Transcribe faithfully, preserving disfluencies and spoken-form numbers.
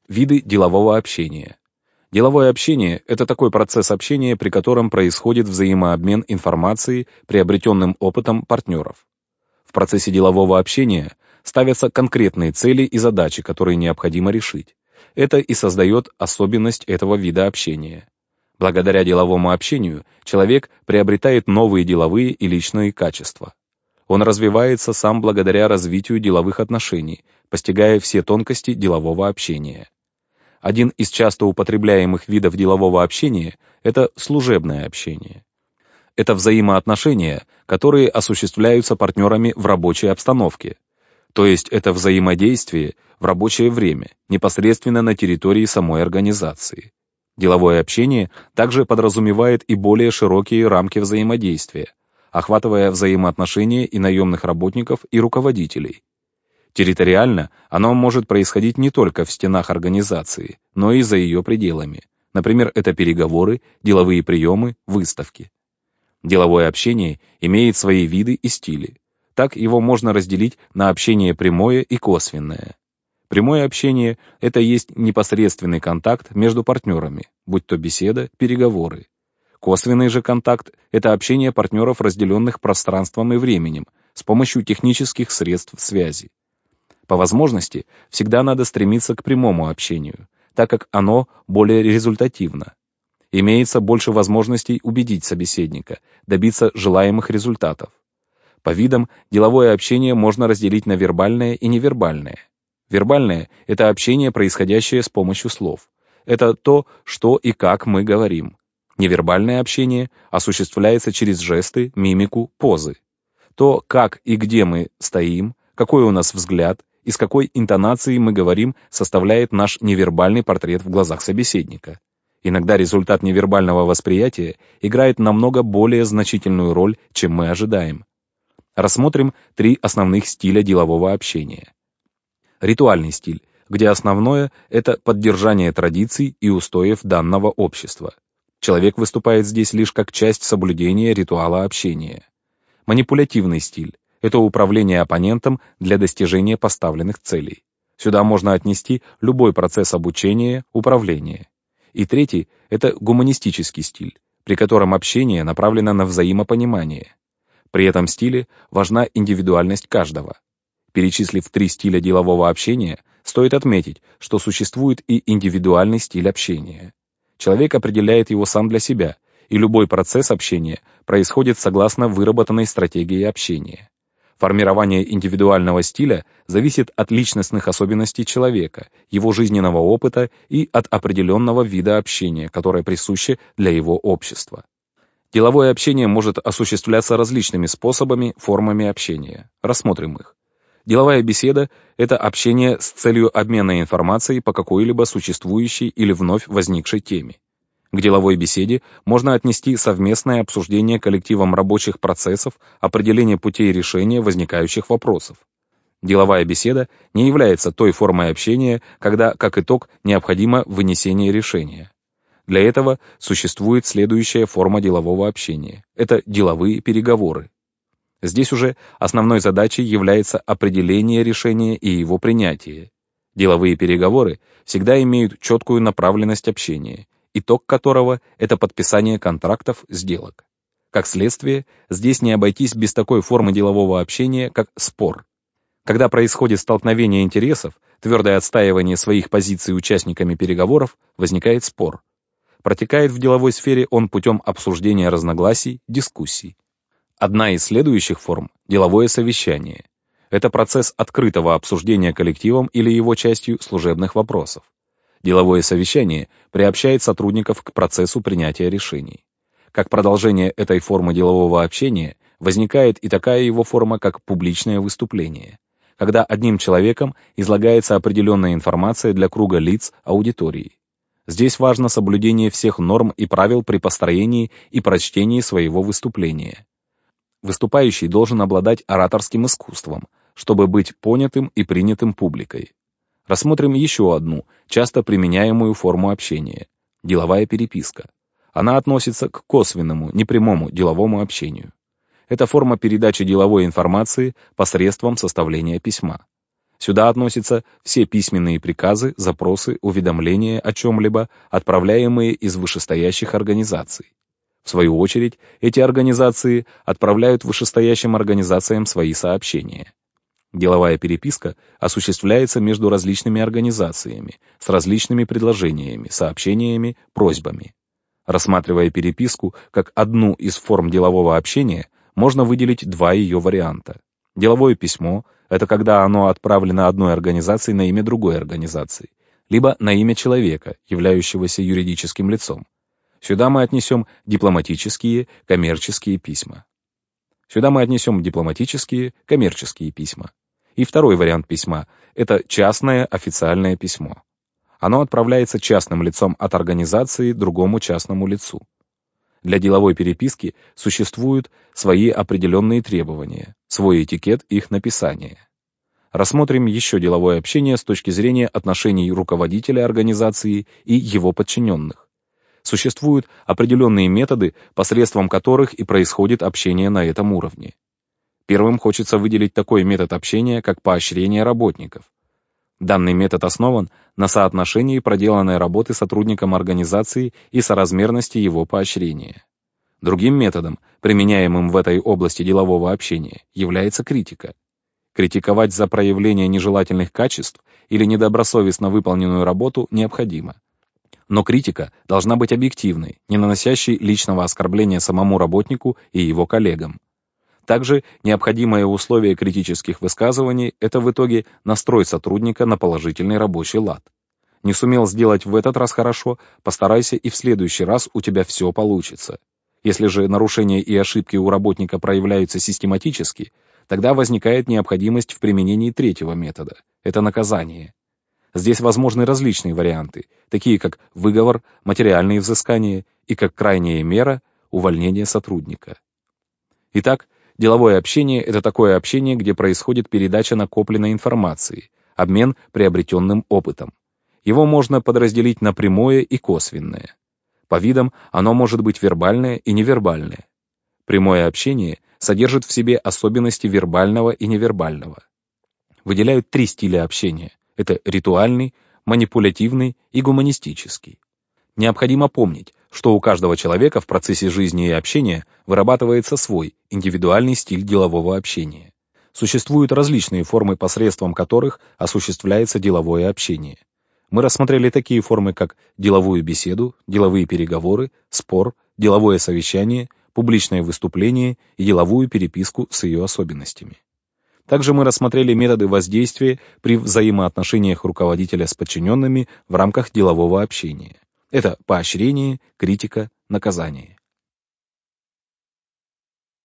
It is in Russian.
Виды делового общения. Деловое общение — это такой процесс общения, при котором происходит взаимообмен информацией, приобретенным опытом партнеров. В процессе делового общения ставятся конкретные цели и задачи, которые необходимо решить. Это и создает особенность этого вида общения. Благодаря деловому общению человек приобретает новые деловые и личные качества. Он развивается сам благодаря развитию деловых отношений, постигая все тонкости делового общения. Один из часто употребляемых видов делового общения — это служебное общение. Это взаимоотношения, которые осуществляются партнерами в рабочей обстановке. То есть это взаимодействие в рабочее время, непосредственно на территории самой организации. Деловое общение также подразумевает и более широкие рамки взаимодействия, охватывая взаимоотношения и наемных работников, и руководителей. Территориально оно может происходить не только в стенах организации, но и за ее пределами. Например, это переговоры, деловые приемы, выставки. Деловое общение имеет свои виды и стили. Так его можно разделить на общение прямое и косвенное. Прямое общение — это есть непосредственный контакт между партнерами, будь то беседа, переговоры. Косвенный же контакт — это общение партнеров, разделенных пространством и временем, с помощью технических средств связи. По возможности, всегда надо стремиться к прямому общению, так как оно более результативно. Имеется больше возможностей убедить собеседника, добиться желаемых результатов. По видам деловое общение можно разделить на вербальное и невербальное. Вербальное — это общение, происходящее с помощью слов. Это то, что и как мы говорим. Невербальное общение осуществляется через жесты, мимику, позы. То, как и где мы стоим, какой у нас взгляд и с какой интонацией мы говорим, составляет наш невербальный портрет в глазах собеседника. Иногда результат невербального восприятия играет намного более значительную роль, чем мы ожидаем. Рассмотрим три основных стиля делового общения. Ритуальный стиль, где основное — это поддержание традиций и устоев данного общества. Человек выступает здесь лишь как часть соблюдения ритуала общения. Манипулятивный стиль — это управление оппонентом для достижения поставленных целей. Сюда можно отнести любой процесс обучения, управления. И третий — это гуманистический стиль, при котором общение направлено на взаимопонимание. При этом стиле важна индивидуальность каждого. Перечислив три стиля делового общения, стоит отметить, что существует и индивидуальный стиль общения. Человек определяет его сам для себя, и любой процесс общения происходит согласно выработанной стратегии общения. Формирование индивидуального стиля зависит от личностных особенностей человека, его жизненного опыта и от определенного вида общения, которое присуще для его общества. Деловое общение может осуществляться различными способами, формами общения. Рассмотрим их. Деловая беседа — это общение с целью обмена информацией по какой-либо существующей или вновь возникшей теме. К деловой беседе можно отнести совместное обсуждение коллективом рабочих процессов, определение путей решения возникающих вопросов. Деловая беседа не является той формой общения, когда, как итог, необходимо вынесение решения. Для этого существует следующая форма делового общения — это деловые переговоры. Здесь уже основной задачей является определение решения и его принятие. Деловые переговоры всегда имеют четкую направленность общения, итог которого — это подписание контрактов, сделок. Как следствие, здесь не обойтись без такой формы делового общения, как спор. Когда происходит столкновение интересов, твердое отстаивание своих позиций участниками переговоров, возникает спор. Протекает в деловой сфере он путем обсуждения разногласий, дискуссий. Одна из следующих форм — деловое совещание. Это процесс открытого обсуждения коллективом или его частью служебных вопросов. Деловое совещание приобщает сотрудников к процессу принятия решений. Как продолжение этой формы делового общения возникает и такая его форма, как публичное выступление, когда одним человеком излагается определенная информация для круга лиц аудитории. Здесь важно соблюдение всех норм и правил при построении и прочтении своего выступления. Выступающий должен обладать ораторским искусством, чтобы быть понятым и принятым публикой. Рассмотрим еще одну, часто применяемую форму общения — деловая переписка. Она относится к косвенному, непрямому деловому общению. Это форма передачи деловой информации посредством составления письма. Сюда относятся все письменные приказы, запросы, уведомления о чем-либо, отправляемые из вышестоящих организаций. В свою очередь, эти организации отправляют вышестоящим организациям свои сообщения. Деловая переписка осуществляется между различными организациями, с различными предложениями, сообщениями, просьбами. Рассматривая переписку как одну из форм делового общения, можно выделить два ее варианта. Деловое письмо — это когда оно отправлено одной организацией на имя другой организации, либо на имя человека, являющегося юридическим лицом. Сюда мы отнесем дипломатические, коммерческие письма. Сюда мы отнесем дипломатические, коммерческие письма. И второй вариант письма — это частное официальное письмо. Оно отправляется частным лицом от организации другому частному лицу. Для деловой переписки существуют свои определенные требования, свой этикет их написания. Рассмотрим еще деловое общение с точки зрения отношений руководителя организации и его подчиненных. Существуют определенные методы, посредством которых и происходит общение на этом уровне. Первым хочется выделить такой метод общения, как поощрение работников. Данный метод основан на соотношении проделанной работы сотрудником организации и соразмерности его поощрения. Другим методом, применяемым в этой области делового общения, является критика. Критиковать за проявление нежелательных качеств или недобросовестно выполненную работу необходимо. Но критика должна быть объективной, не наносящей личного оскорбления самому работнику и его коллегам. Также необходимое условие критических высказываний — это в итоге настрой сотрудника на положительный рабочий лад. Не сумел сделать в этот раз хорошо, постарайся и в следующий раз у тебя все получится. Если же нарушения и ошибки у работника проявляются систематически, тогда возникает необходимость в применении третьего метода — это наказание. Здесь возможны различные варианты, такие как выговор, материальные взыскания и, как крайняя мера, увольнение сотрудника. Итак, деловое общение — это такое общение, где происходит передача накопленной информации, обмен приобретенным опытом. Его можно подразделить на прямое и косвенное. По видам оно может быть вербальное и невербальное. Прямое общение содержит в себе особенности вербального и невербального. Выделяют три стиля общения. Это ритуальный, манипулятивный и гуманистический. Необходимо помнить, что у каждого человека в процессе жизни и общения вырабатывается свой индивидуальный стиль делового общения. Существуют различные формы, посредством которых осуществляется деловое общение. Мы рассмотрели такие формы, как деловую беседу, деловые переговоры, спор, деловое совещание, публичное выступление и деловую переписку с ее особенностями. Также мы рассмотрели методы воздействия при взаимоотношениях руководителя с подчиненными в рамках делового общения. Это поощрение, критика, наказание.